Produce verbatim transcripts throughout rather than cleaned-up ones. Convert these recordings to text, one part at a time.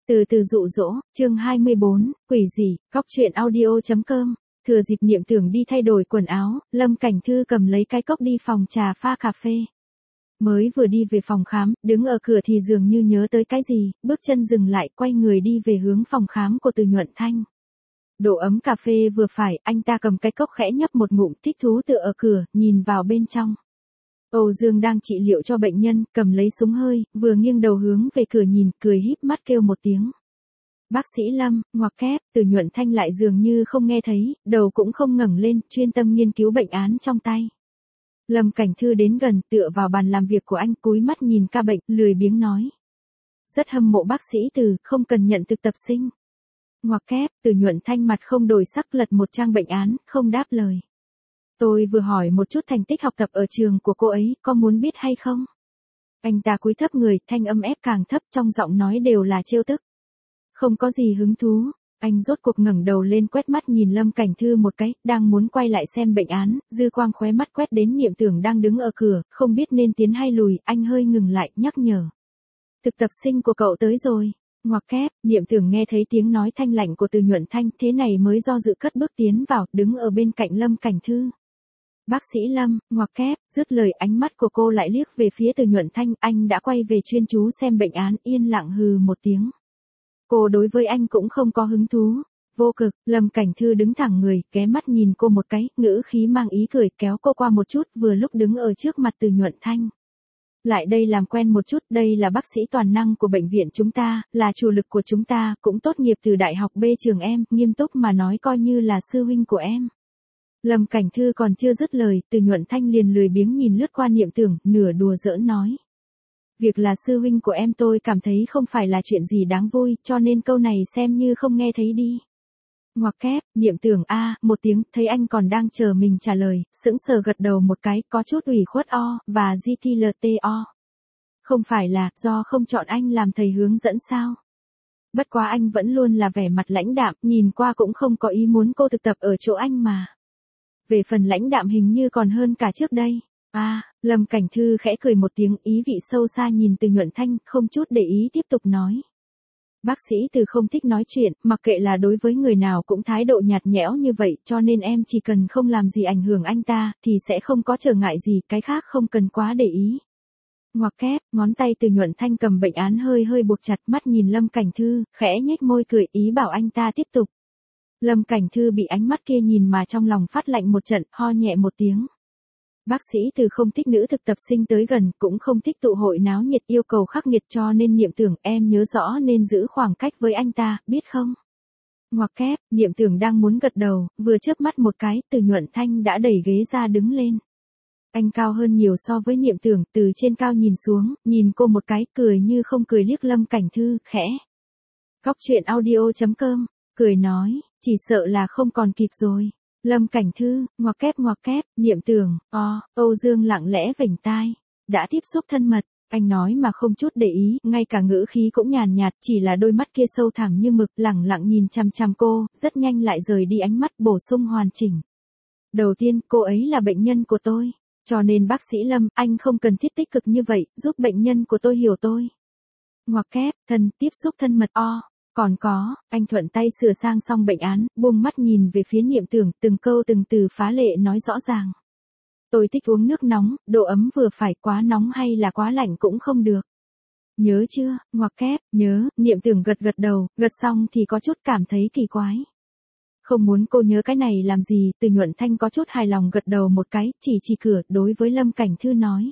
Từ từ dụ dỗ, chương hai mươi bốn, quỷ gì, góc truyện audio.com, thừa dịp Niệm Tưởng đi thay đổi quần áo, Lâm Cảnh Thư cầm lấy cái cốc đi phòng trà pha cà phê. Mới vừa đi về phòng khám, đứng ở cửa thì dường như nhớ tới cái gì, bước chân dừng lại, quay người đi về hướng phòng khám của Từ Nhuận Thanh. Độ ấm cà phê vừa phải, anh ta cầm cái cốc khẽ nhấp một ngụm, thích thú tựa ở cửa, nhìn vào bên trong. Âu Dương đang trị liệu cho bệnh nhân, cầm lấy súng hơi, vừa nghiêng đầu hướng về cửa nhìn, cười híp mắt kêu một tiếng. Bác sĩ Lâm, ngoặc kép, Từ Nhuận Thanh lại dường như không nghe thấy, đầu cũng không ngẩng lên, chuyên tâm nghiên cứu bệnh án trong tay. Lâm Cảnh Thư đến gần, tựa vào bàn làm việc của anh, cúi mắt nhìn ca bệnh, lười biếng nói. Rất hâm mộ bác sĩ Từ, không cần nhận thực tập sinh. Ngoặc kép, Từ Nhuận Thanh mặt không đổi sắc lật một trang bệnh án, không đáp lời. Tôi vừa hỏi một chút thành tích học tập ở trường của cô ấy, có muốn biết hay không? Anh ta cúi thấp người, thanh âm ép càng thấp, trong giọng nói đều là trêu tức. Không có gì hứng thú, anh rốt cuộc ngẩng đầu lên quét mắt nhìn Lâm Cảnh Thư một cái, đang muốn quay lại xem bệnh án, dư quang khóe mắt quét đến Niệm Tưởng đang đứng ở cửa, không biết nên tiến hay lùi, anh hơi ngừng lại, nhắc nhở. Thực tập sinh của cậu tới rồi. Ngoặc kép, Niệm Tưởng nghe thấy tiếng nói thanh lạnh của Từ Nhuận Thanh, thế này mới do dự cất bước tiến vào, đứng ở bên cạnh Lâm Cảnh Thư. Bác sĩ Lâm, ngoặc kép, dứt lời ánh mắt của cô lại liếc về phía Từ Nhuận Thanh, anh đã quay về chuyên chú xem bệnh án, yên lặng hừ một tiếng. Cô đối với anh cũng không có hứng thú. Vô cực, Lâm Cảnh Thư đứng thẳng người, ghé mắt nhìn cô một cái, ngữ khí mang ý cười, kéo cô qua một chút, vừa lúc đứng ở trước mặt Từ Nhuận Thanh. Lại đây làm quen một chút, đây là bác sĩ toàn năng của bệnh viện chúng ta, là chủ lực của chúng ta, cũng tốt nghiệp từ đại học B trường em, nghiêm túc mà nói coi như là sư huynh của em. Lâm Cảnh Thư còn chưa dứt lời, Từ Nhuận Thanh liền lười biếng nhìn lướt qua Niệm Tưởng, nửa đùa giỡn nói. Việc là sư huynh của em tôi cảm thấy không phải là chuyện gì đáng vui, cho nên câu này xem như không nghe thấy đi. Ngoặc kép, Niệm Tưởng a, một tiếng, thấy anh còn đang chờ mình trả lời, sững sờ gật đầu một cái, có chút ủy khuất o, và giê tê lờ tê o. Không phải là, do không chọn anh làm thầy hướng dẫn sao? Bất quá anh vẫn luôn là vẻ mặt lãnh đạm, nhìn qua cũng không có ý muốn cô thực tập ở chỗ anh mà. Về phần lãnh đạm hình như còn hơn cả trước đây. À, Lâm Cảnh Thư khẽ cười một tiếng, ý vị sâu xa nhìn Từ Nhuận Thanh, không chút để ý tiếp tục nói. Bác sĩ Từ không thích nói chuyện, mặc kệ là đối với người nào cũng thái độ nhạt nhẽo như vậy, cho nên em chỉ cần không làm gì ảnh hưởng anh ta, thì sẽ không có trở ngại gì, cái khác không cần quá để ý. Ngoặc kép, ngón tay Từ Nhuận Thanh cầm bệnh án hơi hơi buộc chặt, mắt nhìn Lâm Cảnh Thư, khẽ nhếch môi cười, ý bảo anh ta tiếp tục. Lâm Cảnh Thư bị ánh mắt kia nhìn mà trong lòng phát lạnh một trận, ho nhẹ một tiếng. Bác sĩ Từ không thích nữ thực tập sinh tới gần, cũng không thích tụ hội náo nhiệt, yêu cầu khắc nghiệt, cho nên Niệm Tưởng em nhớ rõ nên giữ khoảng cách với anh ta, biết không? Ngoặc kép, Niệm Tưởng đang muốn gật đầu, vừa chớp mắt một cái, Từ Nhuận Thanh đã đẩy ghế ra đứng lên. Anh cao hơn nhiều so với Niệm Tưởng, từ trên cao nhìn xuống, nhìn cô một cái, cười như không cười liếc Lâm Cảnh Thư, khẽ. Góc truyện audio.com, cười nói, chỉ sợ là không còn kịp rồi. Lâm Cảnh Thư, ngoặc kép ngoặc kép, Niệm Tưởng, o, Âu Dương lặng lẽ vểnh tai. Đã tiếp xúc thân mật, anh nói mà không chút để ý, ngay cả ngữ khí cũng nhàn nhạt, chỉ là đôi mắt kia sâu thẳm như mực, lẳng lặng nhìn chằm chằm cô, rất nhanh lại rời đi ánh mắt, bổ sung hoàn chỉnh. Đầu tiên, cô ấy là bệnh nhân của tôi, cho nên bác sĩ Lâm, anh không cần thiết tích cực như vậy, giúp bệnh nhân của tôi hiểu tôi. Ngoặc kép, thân, tiếp xúc thân mật o. Còn có, anh thuận tay sửa sang xong bệnh án, buông mắt nhìn về phía Niệm Tưởng, từng câu từng từ phá lệ nói rõ ràng. Tôi thích uống nước nóng, độ ấm vừa phải, quá nóng hay là quá lạnh cũng không được. Nhớ chưa, ngoặc kép, nhớ, Niệm Tưởng gật gật đầu, gật xong thì có chút cảm thấy kỳ quái. Không muốn cô nhớ cái này làm gì, Từ Nhuận Thanh có chút hài lòng gật đầu một cái, chỉ chỉ cửa, đối với Lâm Cảnh Thư nói.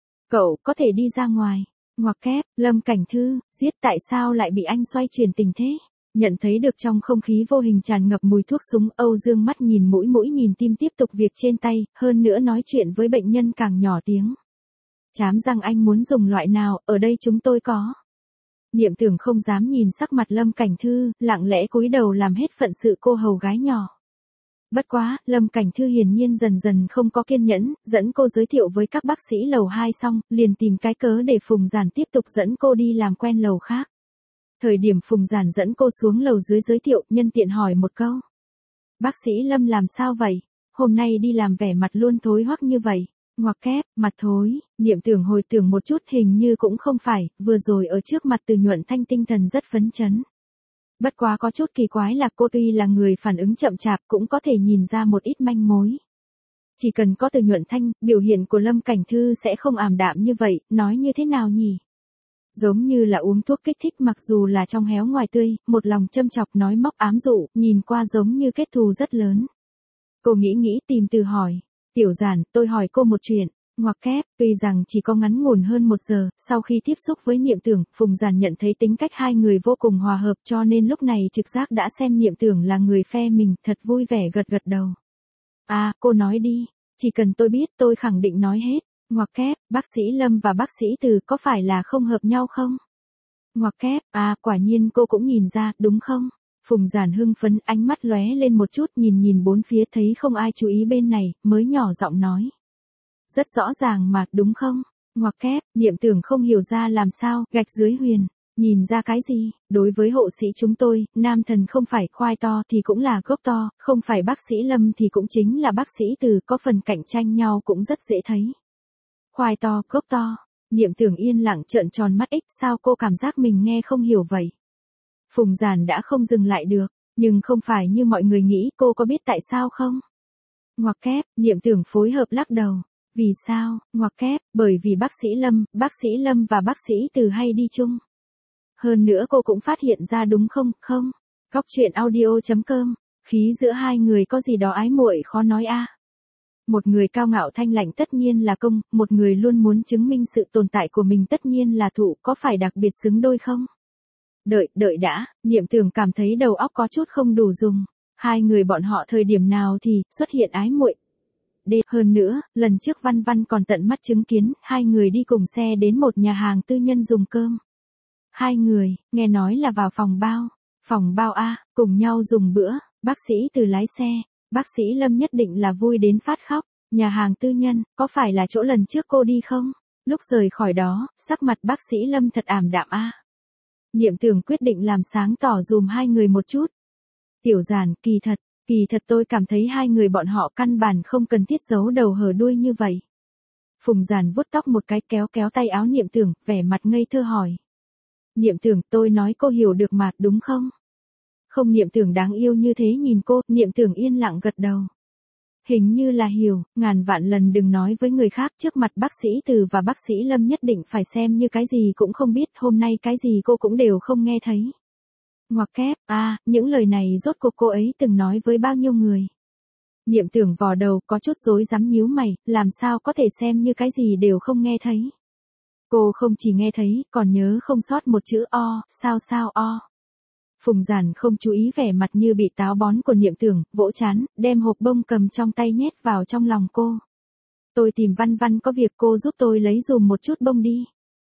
Cậu có thể đi ra ngoài. Ngoặc kép, Lâm Cảnh Thư, giết tại sao lại bị anh xoay chuyển tình thế? Nhận thấy được trong không khí vô hình tràn ngập mùi thuốc súng, Âu Dương mắt nhìn mũi mũi nhìn tim tiếp tục việc trên tay, hơn nữa nói chuyện với bệnh nhân càng nhỏ tiếng. Chám răng anh muốn dùng loại nào, ở đây chúng tôi có. Niệm Tưởng không dám nhìn sắc mặt Lâm Cảnh Thư, lặng lẽ cúi đầu làm hết phận sự cô hầu gái nhỏ. Bất quá, Lâm Cảnh Thư hiển nhiên dần dần không có kiên nhẫn, dẫn cô giới thiệu với các bác sĩ lầu hai xong, liền tìm cái cớ để Phùng Giản tiếp tục dẫn cô đi làm quen lầu khác. Thời điểm Phùng Giản dẫn cô xuống lầu dưới giới thiệu, nhân tiện hỏi một câu. Bác sĩ Lâm làm sao vậy? Hôm nay đi làm vẻ mặt luôn thối hoắc như vậy. Ngoặc kép, mặt thối, Niệm Tưởng hồi tưởng một chút hình như cũng không phải, vừa rồi ở trước mặt Từ Nhuận Thanh tinh thần rất phấn chấn. Bất quá có chút kỳ quái là cô tuy là người phản ứng chậm chạp cũng có thể nhìn ra một ít manh mối. Chỉ cần có Từ Nhuận Thanh, biểu hiện của Lâm Cảnh Thư sẽ không ảm đạm như vậy, nói như thế nào nhỉ? Giống như là uống thuốc kích thích mặc dù là trong héo ngoài tươi, một lòng châm chọc nói móc ám dụ, nhìn qua giống như kết thù rất lớn. Cô nghĩ nghĩ tìm từ hỏi. Tiểu Giản, tôi hỏi cô một chuyện. Ngoặc kép, tuy rằng chỉ có ngắn ngủn hơn một giờ, sau khi tiếp xúc với Niệm Tưởng, Phùng Giản nhận thấy tính cách hai người vô cùng hòa hợp cho nên lúc này trực giác đã xem Niệm Tưởng là người phe mình, thật vui vẻ gật gật đầu. À, cô nói đi, chỉ cần tôi biết tôi khẳng định nói hết. Ngoặc kép, bác sĩ Lâm và bác sĩ Từ có phải là không hợp nhau không? Ngoặc kép, à, quả nhiên cô cũng nhìn ra, đúng không? Phùng Giản hưng phấn, ánh mắt lóe lên một chút, nhìn nhìn bốn phía thấy không ai chú ý bên này, mới nhỏ giọng nói. Rất rõ ràng mà, đúng không? Ngoặc kép, Niệm Tưởng không hiểu ra làm sao, gạch dưới huyền. Nhìn ra cái gì? Đối với hộ sĩ chúng tôi, nam thần không phải khoai to thì cũng là gốc to, không phải bác sĩ Lâm thì cũng chính là bác sĩ Từ, có phần cạnh tranh nhau cũng rất dễ thấy. Khoai to, gốc to. Niệm Tưởng yên lặng trợn tròn mắt ích, sao cô cảm giác mình nghe không hiểu vậy? Phùng Giản đã không dừng lại được, nhưng không phải như mọi người nghĩ, cô có biết tại sao không? Ngoặc kép, Niệm Tưởng phối hợp lắc đầu. Vì sao? Ngoặc kép, bởi vì bác sĩ Lâm, bác sĩ Lâm và bác sĩ Từ hay đi chung. Hơn nữa cô cũng phát hiện ra đúng không? Không. Góc truyện audio chấm com, khí giữa hai người có gì đó ái muội khó nói a. À. Một người cao ngạo thanh lạnh tất nhiên là công, một người luôn muốn chứng minh sự tồn tại của mình tất nhiên là thụ, có phải đặc biệt xứng đôi không? Đợi, đợi đã, Niệm Tưởng cảm thấy đầu óc có chút không đủ dùng. Hai người bọn họ thời điểm nào thì xuất hiện ái muội. Đê, hơn nữa, lần trước Văn Văn còn tận mắt chứng kiến, hai người đi cùng xe đến một nhà hàng tư nhân dùng cơm. Hai người, nghe nói là vào phòng bao, phòng bao A, cùng nhau dùng bữa, bác sĩ Từ lái xe, bác sĩ Lâm nhất định là vui đến phát khóc, nhà hàng tư nhân, có phải là chỗ lần trước cô đi không? Lúc rời khỏi đó, sắc mặt bác sĩ Lâm thật ảm đạm A. Niệm Tưởng quyết định làm sáng tỏ dùm hai người một chút. Tiểu Giản, kỳ thật, kỳ thật tôi cảm thấy hai người bọn họ căn bản không cần thiết giấu đầu hở đuôi như vậy. Phùng Giản vuốt tóc một cái kéo kéo tay áo Niệm Tưởng, vẻ mặt ngây thơ hỏi. Niệm Tưởng, tôi nói cô hiểu được mà, đúng không? Không, Niệm Tưởng đáng yêu như thế nhìn cô, Niệm Tưởng yên lặng gật đầu. Hình như là hiểu, ngàn vạn lần đừng nói với người khác, trước mặt bác sĩ Từ và bác sĩ Lâm nhất định phải xem như cái gì cũng không biết, hôm nay cái gì cô cũng đều không nghe thấy. Ngoặc kép, à, những lời này rốt cuộc cô ấy từng nói với bao nhiêu người. Niệm Tưởng vò đầu có chút rối rắm nhíu mày, làm sao có thể xem như cái gì đều không nghe thấy. Cô không chỉ nghe thấy, còn nhớ không sót một chữ o, sao sao o. Phùng Giản không chú ý vẻ mặt như bị táo bón của Niệm Tưởng, vỗ chán, đem hộp bông cầm trong tay nhét vào trong lòng cô. Tôi tìm Văn Văn có việc, cô giúp tôi lấy dùm một chút bông đi.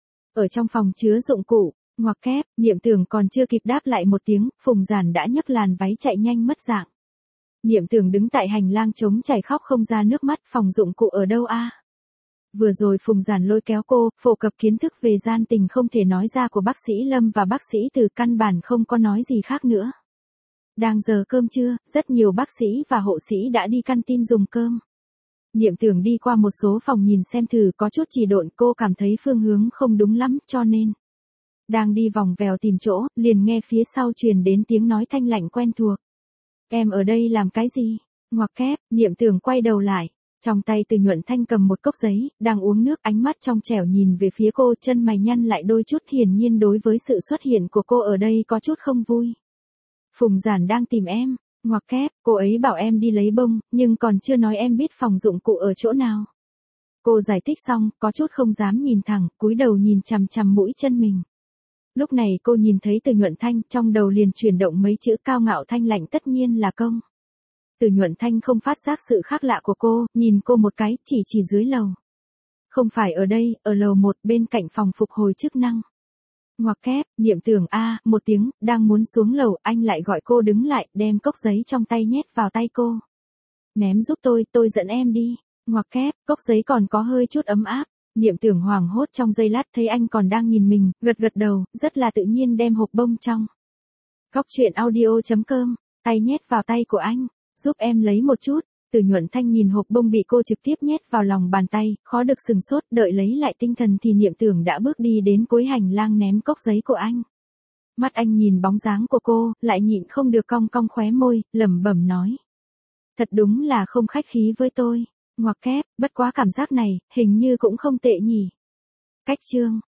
Ở trong phòng chứa dụng cụ, ngoặc kép, Niệm Tưởng còn chưa kịp đáp lại một tiếng, Phùng Giản đã nhấc làn váy chạy nhanh mất dạng. Niệm Tưởng đứng tại hành lang trống chảy khóc không ra nước mắt, phòng dụng cụ ở đâu a? Vừa rồi Phùng Giản lôi kéo cô, phổ cập kiến thức về gian tình không thể nói ra của bác sĩ Lâm và bác sĩ Từ, căn bản không có nói gì khác nữa. Đang giờ cơm trưa, rất nhiều bác sĩ và hộ sĩ đã đi canteen dùng cơm. Niệm Tưởng đi qua một số phòng nhìn xem thử, có chút chỉ độn, cô cảm thấy phương hướng không đúng lắm, cho nên đang đi vòng vèo tìm chỗ, liền nghe phía sau truyền đến tiếng nói thanh lạnh quen thuộc. Em ở đây làm cái gì? Ngoặc kép, Niệm Tưởng quay đầu lại. Trong tay Từ Nhuận Thanh cầm một cốc giấy, đang uống nước, ánh mắt trong trẻo nhìn về phía cô, chân mày nhăn lại đôi chút, hiển nhiên đối với sự xuất hiện của cô ở đây có chút không vui. Phùng Giản đang tìm em, ngoặc kép, cô ấy bảo em đi lấy bông, nhưng còn chưa nói em biết phòng dụng cụ ở chỗ nào. Cô giải thích xong, có chút không dám nhìn thẳng, cúi đầu nhìn chằm chằm mũi chân mình. Lúc này cô nhìn thấy Từ Nhuận Thanh, trong đầu liền chuyển động mấy chữ cao ngạo thanh lạnh, tất nhiên là công. Từ Nhuận Thanh không phát giác sự khác lạ của cô, nhìn cô một cái, chỉ chỉ dưới lầu. Không phải ở đây, ở lầu một, bên cạnh phòng phục hồi chức năng. Ngoặc kép, Niệm Tưởng a, một tiếng, đang muốn xuống lầu, anh lại gọi cô đứng lại, đem cốc giấy trong tay nhét vào tay cô. Ném giúp tôi, tôi dẫn em đi. Ngoặc kép, cốc giấy còn có hơi chút ấm áp. Niệm Tưởng hoảng hốt trong giây lát, thấy anh còn đang nhìn mình, gật gật đầu, rất là tự nhiên đem hộp bông trong. Góc truyện audio chấm com, tay nhét vào tay của anh. Giúp em lấy một chút, Từ Nhuận Thanh nhìn hộp bông bị cô trực tiếp nhét vào lòng bàn tay, khó được sừng sốt, đợi lấy lại tinh thần thì Niệm Tưởng đã bước đi đến cuối hành lang ném cốc giấy của anh. Mắt anh nhìn bóng dáng của cô, lại nhịn không được cong cong khóe môi, lẩm bẩm nói. Thật đúng là không khách khí với tôi. Ngoặc kép, bất quá cảm giác này, hình như cũng không tệ nhỉ. Cách chương.